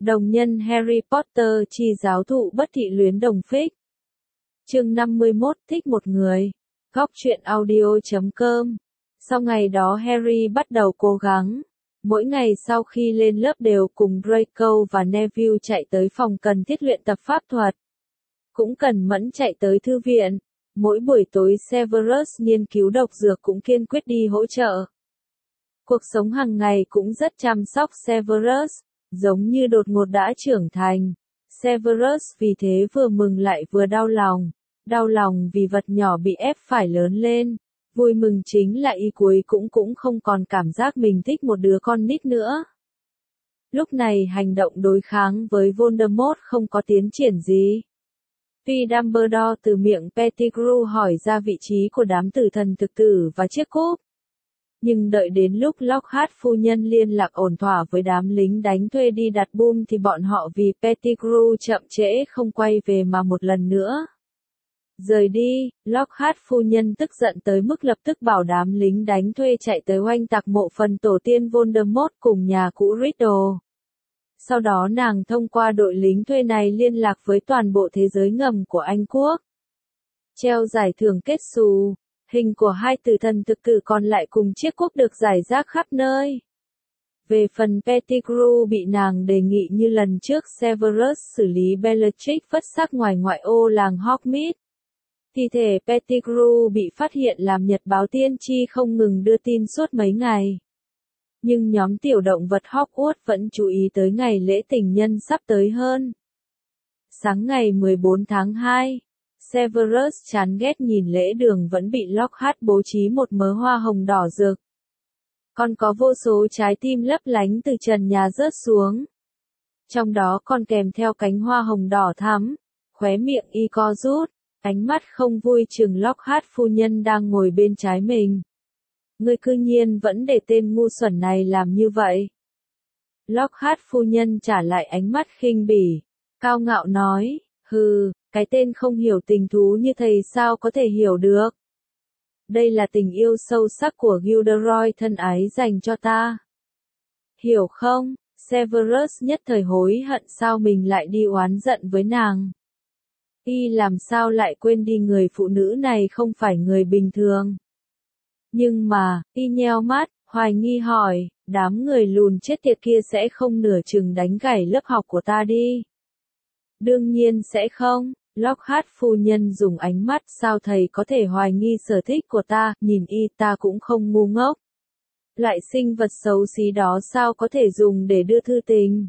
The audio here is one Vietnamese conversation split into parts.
Đồng nhân Harry Potter chi giáo thụ bất thị luyến đồng phích. Chương 51 thích một người. Góc truyện audio.com. Sau ngày đó Harry bắt đầu cố gắng. Mỗi ngày sau khi lên lớp đều cùng Draco và Neville chạy tới phòng cần thiết luyện tập pháp thuật. Cũng cần mẫn chạy tới thư viện. Mỗi buổi tối Severus nghiên cứu độc dược cũng kiên quyết đi hỗ trợ. Cuộc sống hàng ngày cũng rất chăm sóc Severus, giống như đột ngột đã trưởng thành. Severus vì thế vừa mừng lại vừa đau lòng vì vật nhỏ bị ép phải lớn lên. Vui mừng chính là y cuối cũng không còn cảm giác mình thích một đứa con nít nữa. Lúc này hành động đối kháng với Voldemort không có tiến triển gì. Tuy Dumbledore từ miệng Pettigrew hỏi ra vị trí của đám tử thần thực tử và chiếc cúp. Nhưng đợi đến lúc Lockhart phu nhân liên lạc ổn thỏa với đám lính đánh thuê đi đặt bom thì bọn họ vì Pettigrew chậm trễ không quay về mà một lần nữa rời đi. Lockhart phu nhân tức giận tới mức lập tức bảo đám lính đánh thuê chạy tới oanh tạc mộ phần tổ tiên Voldemort cùng nhà cũ Riddle. Sau đó nàng thông qua đội lính thuê này liên lạc với toàn bộ thế giới ngầm của Anh Quốc. Treo giải thưởng kết xù, hình của hai tử thần thực tử còn lại cùng chiếc cúp được rải rác khắp nơi. Về phần Pettigrew bị nàng đề nghị như lần trước Severus xử lý Bellatrix vứt xác ngoài ngoại ô làng Hogsmeade. Thi thể Pettigrew bị phát hiện làm nhật báo tiên tri không ngừng đưa tin suốt mấy ngày. Nhưng nhóm tiểu động vật Hogwarts vẫn chú ý tới ngày lễ tình nhân sắp tới hơn. Sáng ngày 14 tháng 2, Severus chán ghét nhìn lễ đường vẫn bị Lockhart bố trí một mớ hoa hồng đỏ rực. Còn có vô số trái tim lấp lánh từ trần nhà rớt xuống. Trong đó còn kèm theo cánh hoa hồng đỏ thắm, khóe miệng y co rút, ánh mắt không vui chừng Lockhart phu nhân đang ngồi bên trái mình. Ngươi cư nhiên vẫn để tên ngu xuẩn này làm như vậy. Lockhart phu nhân trả lại ánh mắt khinh bỉ, cao ngạo nói, hừ, cái tên không hiểu tình thú như thầy sao có thể hiểu được. Đây là tình yêu sâu sắc của Gilderoy thân ái dành cho ta. Hiểu không? Severus nhất thời hối hận sao mình lại đi oán giận với nàng. Y làm sao lại quên đi người phụ nữ này không phải người bình thường. Nhưng mà, y nheo mắt, hoài nghi hỏi, đám người lùn chết tiệt kia sẽ không nửa chừng đánh gãy lớp học của ta đi. Đương nhiên sẽ không. Lockhart phu nhân dùng ánh mắt sao thầy có thể hoài nghi sở thích của ta, nhìn y ta cũng không ngu ngốc. Loại sinh vật xấu xí đó sao có thể dùng để đưa thư tình.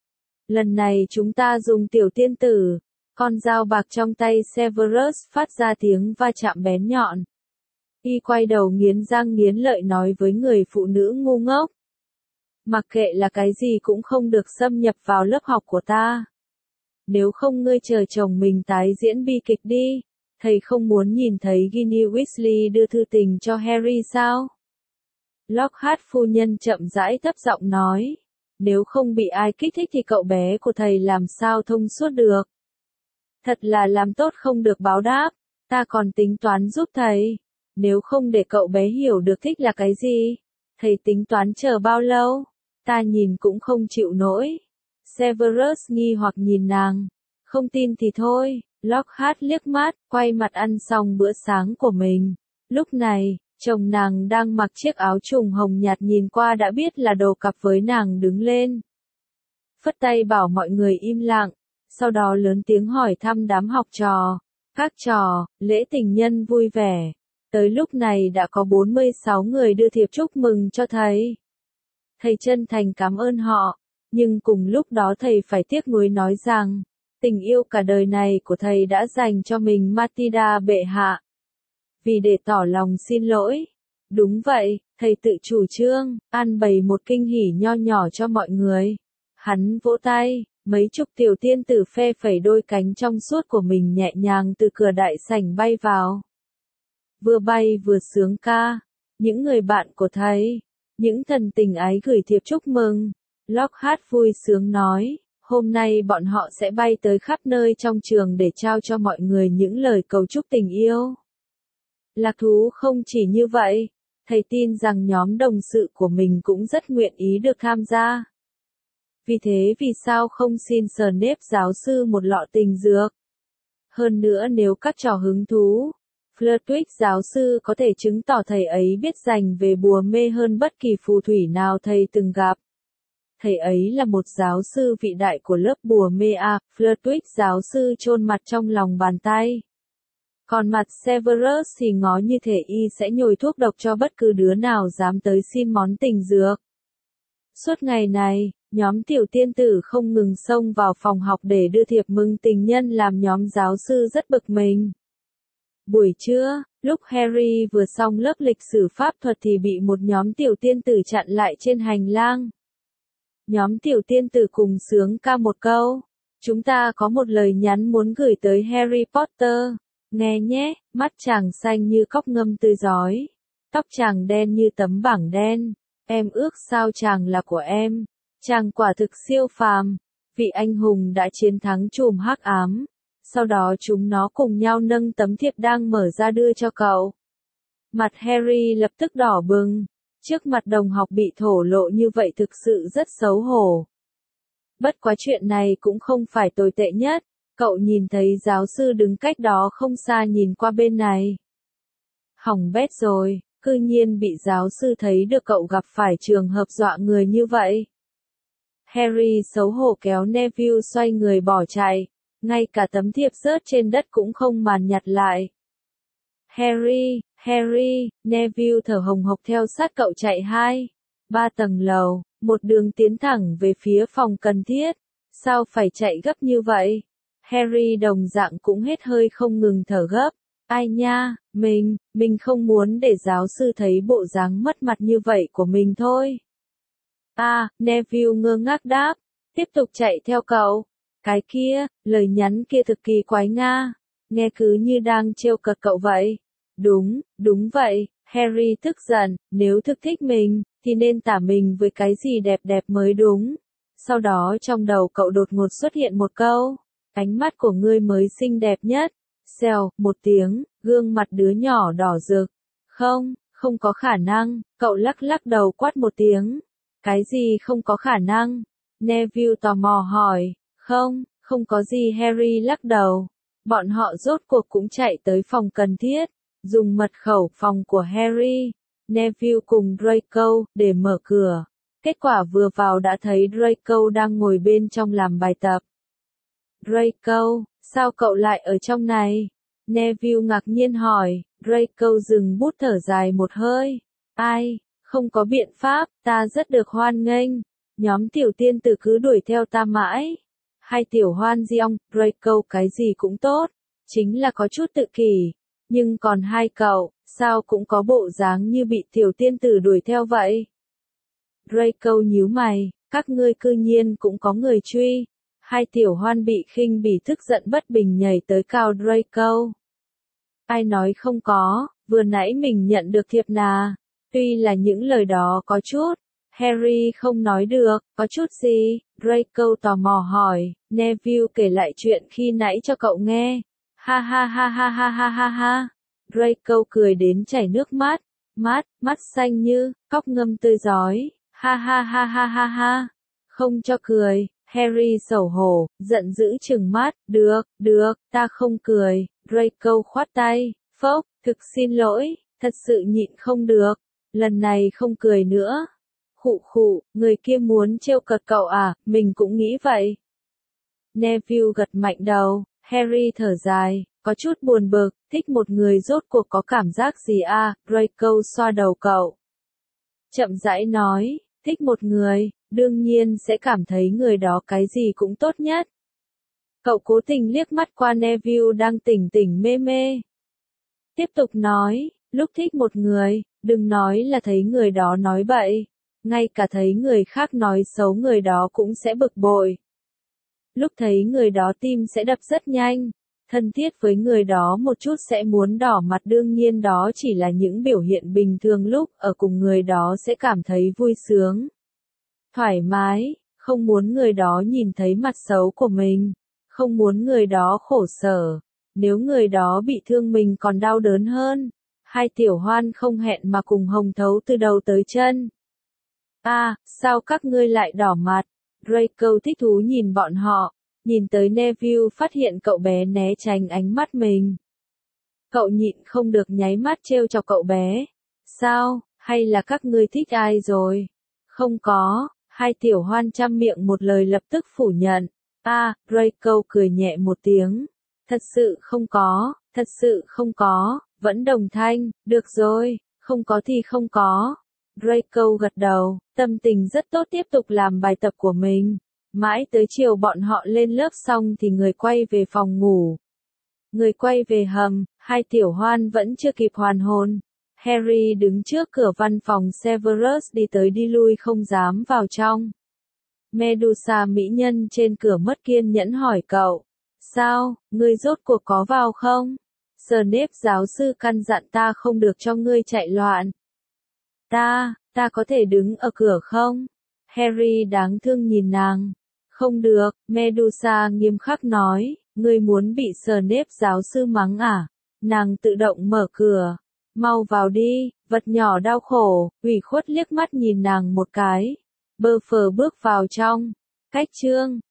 Lần này chúng ta dùng tiểu tiên tử. Con dao bạc trong tay Severus phát ra tiếng va chạm bén nhọn. Y quay đầu nghiến răng nghiến lợi nói với người phụ nữ ngu ngốc. Mặc kệ là cái gì cũng không được xâm nhập vào lớp học của ta. Nếu không ngươi chờ chồng mình tái diễn bi kịch đi. Thầy không muốn nhìn thấy Ginny Weasley đưa thư tình cho Harry sao? Lockhart phu nhân chậm rãi thấp giọng nói. Nếu không bị ai kích thích thì cậu bé của thầy làm sao thông suốt được. Thật là làm tốt không được báo đáp. Ta còn tính toán giúp thầy. Nếu không để cậu bé hiểu được thích là cái gì, thầy tính toán chờ bao lâu? Ta nhìn cũng không chịu nổi. Severus nghi hoặc nhìn nàng. Không tin thì thôi. Lockhart liếc mắt, quay mặt ăn xong bữa sáng của mình. Lúc này, chồng nàng đang mặc chiếc áo trùng hồng nhạt nhìn qua đã biết là đồ cặp với nàng đứng lên. Phất tay bảo mọi người im lặng, sau đó lớn tiếng hỏi thăm đám học trò. Các trò, lễ tình nhân vui vẻ. Tới lúc này đã có 46 người đưa thiệp chúc mừng cho thầy. Thầy chân thành cảm ơn họ, nhưng cùng lúc đó thầy phải tiếc nuối nói rằng, tình yêu cả đời này của thầy đã dành cho mình Matilda bệ hạ. Vì để tỏ lòng xin lỗi. Đúng vậy, thầy tự chủ trương, an bày một kinh hỉ nho nhỏ cho mọi người. Hắn vỗ tay, mấy chục tiểu tiên tử phe phẩy đôi cánh trong suốt của mình nhẹ nhàng từ cửa đại sảnh bay vào. Vừa bay vừa sướng ca. Những người bạn của thầy, những thần tình ái gửi thiệp chúc mừng. Lockhart vui sướng nói, hôm nay bọn họ sẽ bay tới khắp nơi trong trường để trao cho mọi người những lời cầu chúc tình yêu. Lạc thú không chỉ như vậy, thầy tin rằng nhóm đồng sự của mình cũng rất nguyện ý được tham gia. vì thế vì sao không xin Snape giáo sư một lọ tình dược? Hơn nữa nếu các trò hứng thú, Flitwick giáo sư có thể chứng tỏ thầy ấy biết dành về bùa mê hơn bất kỳ phù thủy nào thầy từng gặp. Thầy ấy là một giáo sư vĩ đại của lớp bùa mê à, Flitwick giáo sư chôn mặt trong lòng bàn tay. Còn mặt Severus thì ngó như thể y sẽ nhồi thuốc độc cho bất cứ đứa nào dám tới xin món tình dược. Suốt ngày này, nhóm tiểu tiên tử không ngừng xông vào phòng học để đưa thiệp mừng tình nhân làm nhóm giáo sư rất bực mình. Buổi trưa, lúc Harry vừa xong lớp lịch sử pháp thuật thì bị một nhóm tiểu tiên tử chặn lại trên hành lang. Nhóm tiểu tiên tử cùng sướng ca một câu. Chúng ta có một lời nhắn muốn gửi tới Harry Potter. Nghe nhé, mắt chàng xanh như cóc ngâm tươi rói. Tóc chàng đen như tấm bảng đen. Em ước sao chàng là của em. Chàng quả thực siêu phàm. Vị anh hùng đã chiến thắng chùm hắc ám. Sau đó chúng nó cùng nhau nâng tấm thiệp đang mở ra đưa cho cậu. Mặt Harry lập tức đỏ bừng. Trước mặt đồng học bị thổ lộ như vậy thực sự rất xấu hổ. Bất quá chuyện này cũng không phải tồi tệ nhất. Cậu nhìn thấy giáo sư đứng cách đó không xa nhìn qua bên này. Hỏng bét rồi, cư nhiên bị giáo sư thấy được cậu gặp phải trường hợp dọa người như vậy. Harry xấu hổ kéo Neville xoay người bỏ chạy. Ngay cả tấm thiệp rớt trên đất cũng không màn nhặt lại. Harry, Neville thở hồng hộc theo sát cậu chạy 2-3 tầng lầu, một đường tiến thẳng về phía phòng cần thiết. Sao phải chạy gấp như vậy? Harry đồng dạng cũng hết hơi không ngừng thở gấp. Ai nha, mình không muốn để giáo sư thấy bộ dáng mất mặt như vậy của mình thôi. Neville ngơ ngác đáp, tiếp tục chạy theo cậu. Cái kia, lời nhắn kia thực kỳ quái nga, nghe cứ như đang trêu cợt cậu vậy. Đúng vậy, Harry tức giận, nếu thực thích mình, thì nên tả mình với cái gì đẹp đẹp mới đúng. Sau đó trong đầu cậu đột ngột xuất hiện một câu, ánh mắt của ngươi mới xinh đẹp nhất. Xèo, một tiếng, gương mặt đứa nhỏ đỏ rực. Không có khả năng, cậu lắc đầu quát một tiếng. Cái gì không có khả năng? Neville tò mò hỏi. Không có gì Harry lắc đầu. Bọn họ rốt cuộc cũng chạy tới phòng cần thiết, dùng mật khẩu phòng của Harry, Neville cùng Draco, để mở cửa. Kết quả vừa vào đã thấy Draco đang ngồi bên trong làm bài tập. Draco, sao cậu lại ở trong này? Neville ngạc nhiên hỏi, Draco dừng bút thở dài một hơi. Không có biện pháp, ta rất được hoan nghênh. Nhóm tiểu tiên tử cứ đuổi theo ta mãi. Hai tiểu hoan diong, Draco cái gì cũng tốt, chính là có chút tự kỷ. Nhưng còn hai cậu, sao cũng có bộ dáng như bị tiểu tiên tử đuổi theo vậy? Draco nhíu mày, các ngươi cư nhiên cũng có người truy. Hai tiểu hoan bị khinh bỉ tức giận bất bình nhảy tới cào Draco. Ai nói không có, vừa nãy mình nhận được thiệp nà. Tuy là những lời đó có chút, Harry không nói được, có chút gì? Draco tò mò hỏi, Neville kể lại chuyện khi nãy cho cậu nghe. Ha ha ha ha ha ha ha ha. Draco cười đến chảy nước mắt, mắt xanh như, cóc ngâm tươi rói. Ha ha ha ha ha ha. Không cho cười, Harry xấu hổ, giận dữ trừng mắt, được, ta không cười. Draco khoát tay, phốc, thực xin lỗi, thật sự nhịn không được. Lần này không cười nữa. Khụ, người kia muốn trêu cợt cậu à, mình cũng nghĩ vậy. Neville gật mạnh đầu, Harry thở dài, có chút buồn bực, thích một người rốt cuộc có cảm giác gì à, Draco xoa đầu cậu. Chậm rãi nói, thích một người, đương nhiên sẽ cảm thấy người đó cái gì cũng tốt nhất. Cậu cố tình liếc mắt qua Neville đang tỉnh mê. Tiếp tục nói, lúc thích một người, đừng nói là thấy người đó nói bậy. Ngay cả thấy người khác nói xấu người đó cũng sẽ bực bội. Lúc thấy người đó tim sẽ đập rất nhanh. Thân thiết với người đó một chút sẽ muốn đỏ mặt, đương nhiên đó chỉ là những biểu hiện bình thường, lúc ở cùng người đó sẽ cảm thấy vui sướng, thoải mái, không muốn người đó nhìn thấy mặt xấu của mình, không muốn người đó khổ sở. Nếu người đó bị thương mình còn đau đớn hơn. Hai tiểu hoan không hẹn mà cùng hồng thấu từ đầu tới chân. Sao các ngươi lại đỏ mặt? Draco thích thú nhìn bọn họ, nhìn tới Neville phát hiện cậu bé né tránh ánh mắt mình. Cậu nhịn không được nháy mắt trêu chọc cậu bé. Sao, hay là các ngươi thích ai rồi? Không có, hai tiểu hoan trăm miệng một lời lập tức phủ nhận. Draco cười nhẹ một tiếng. Thật sự không có, vẫn đồng thanh, được rồi, không có thì không có. Draco gật đầu, tâm tình rất tốt tiếp tục làm bài tập của mình. Mãi tới chiều bọn họ lên lớp xong thì người quay về phòng ngủ. Người quay về hầm, hai tiểu hoan vẫn chưa kịp hoàn hồn. Harry đứng trước cửa văn phòng Severus đi tới đi lui không dám vào trong. Medusa mỹ nhân trên cửa mất kiên nhẫn hỏi cậu. Sao, ngươi rốt cuộc có vào không? Snape giáo sư căn dặn ta không được cho ngươi chạy loạn. Ta có thể đứng ở cửa không? Harry đáng thương nhìn nàng. Không được, Medusa nghiêm khắc nói, ngươi muốn bị Snape giáo sư mắng à? Nàng tự động mở cửa. Mau vào đi, vật nhỏ đau khổ, ủy khuất liếc mắt nhìn nàng một cái. Bơ phờ bước vào trong. Cách chương